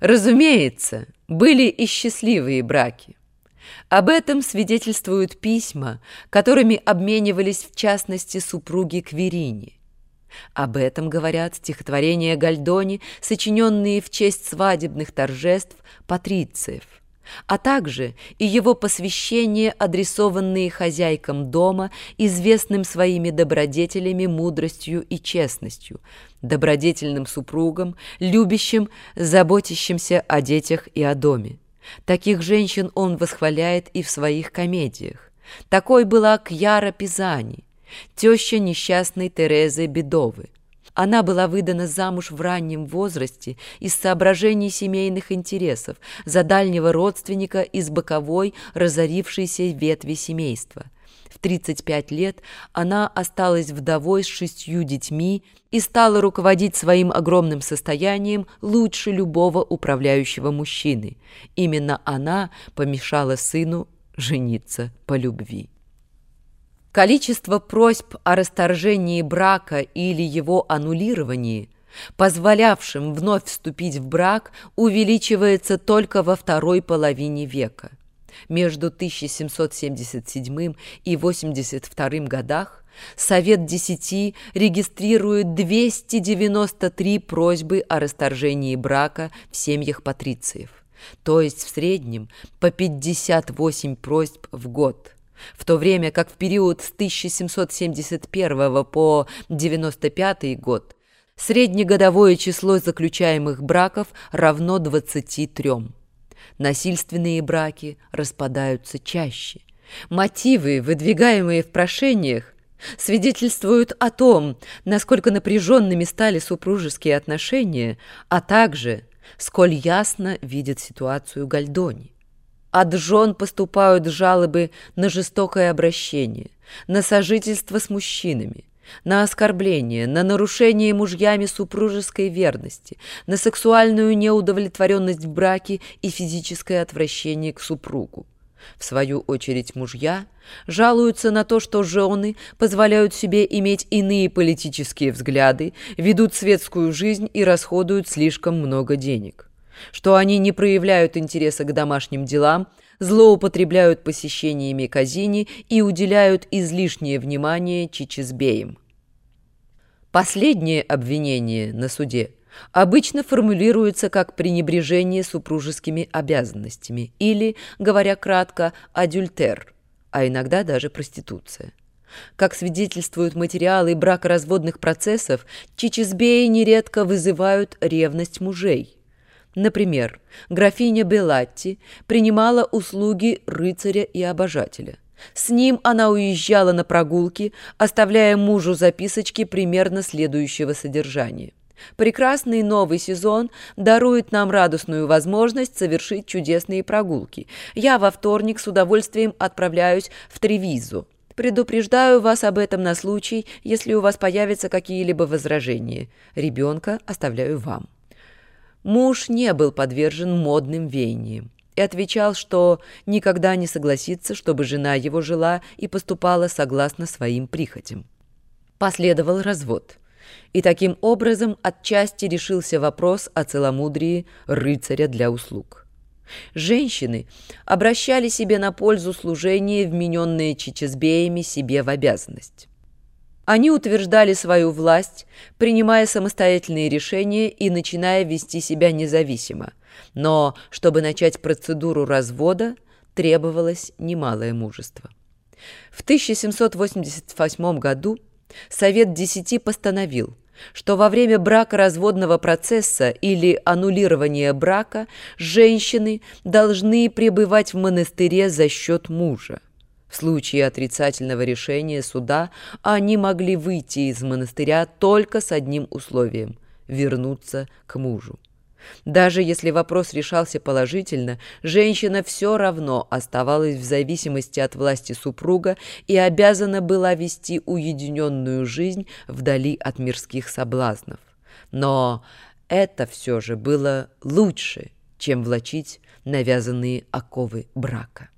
Разумеется, были и счастливые браки. Об этом свидетельствуют письма, которыми обменивались в частности супруги Квирини. Об этом говорят стихотворения Гальдони, сочиненные в честь свадебных торжеств патрициев, а также и его посвящения, адресованные хозяйкам дома, известным своими добродетелями, мудростью и честностью, добродетельным супругам, любящим, заботящимся о детях и о доме. Таких женщин он восхваляет и в своих комедиях. Такой была Кьяра Пизани, теща несчастной Терезы Бедовы. Она была выдана замуж в раннем возрасте из соображений семейных интересов за дальнего родственника из боковой разорившейся ветви семейства. В 35 лет она осталась вдовой с 6 детьми и стала руководить своим огромным состоянием лучше любого управляющего мужчины. Именно она помешала сыну жениться по любви. Количество просьб о расторжении брака или его аннулировании, позволявшим вновь вступить в брак, увеличивается только во второй половине века. Между 1777 и 82 годах Совет Десяти регистрирует 293 просьбы о расторжении брака в семьях патрициев, то есть в среднем по 58 просьб в год, в то время как в период с 1771 по 95 год среднегодовое число заключаемых браков равно 23. Насильственные браки распадаются чаще. Мотивы, выдвигаемые в прошениях, свидетельствуют о том, насколько напряженными стали супружеские отношения, а также сколь ясно видят ситуацию Гальдони. От жен поступают жалобы на жестокое обращение, на сожительство с мужчинами, на оскорбление, на нарушение мужьями супружеской верности, на сексуальную неудовлетворенность в браке и физическое отвращение к супругу. В свою очередь мужья жалуются на то, что жены позволяют себе иметь иные политические взгляды, ведут светскую жизнь и расходуют слишком много денег, что они не проявляют интереса к домашним делам, злоупотребляют посещениями казини и уделяют излишнее внимание чичизбеям. Последнее обвинение на суде обычно формулируется как пренебрежение супружескими обязанностями или, говоря кратко, адюльтер, а иногда даже проституция. Как свидетельствуют материалы бракоразводных процессов, чичизбеи нередко вызывают ревность мужей. Например, графиня Беллатти принимала услуги рыцаря и обожателя. С ним она уезжала на прогулки, оставляя мужу записочки примерно следующего содержания: «Прекрасный новый сезон дарует нам радостную возможность совершить чудесные прогулки. Я во вторник с удовольствием отправляюсь в Тревизо. Предупреждаю вас об этом на случай, если у вас появятся какие-либо возражения. Ребенка оставляю вам». Муж не был подвержен модным веяниям и отвечал, что никогда не согласится, чтобы жена его жила и поступала согласно своим прихотям. Последовал развод, и таким образом отчасти решился вопрос о целомудрии рыцаря для услуг. Женщины обращали себе на пользу служение, вмененное чичизбеями себе в обязанность. Они утверждали свою власть, принимая самостоятельные решения и начиная вести себя независимо. Но, чтобы начать процедуру развода, требовалось немалое мужество. В 1788 году Совет Десяти постановил, что во время бракоразводного процесса или аннулирования брака женщины должны пребывать в монастыре за счет мужа. В случае отрицательного решения суда они могли выйти из монастыря только с одним условием – вернуться к мужу. Даже если вопрос решался положительно, женщина все равно оставалась в зависимости от власти супруга и обязана была вести уединенную жизнь вдали от мирских соблазнов. Но это все же было лучше, чем влачить навязанные оковы брака.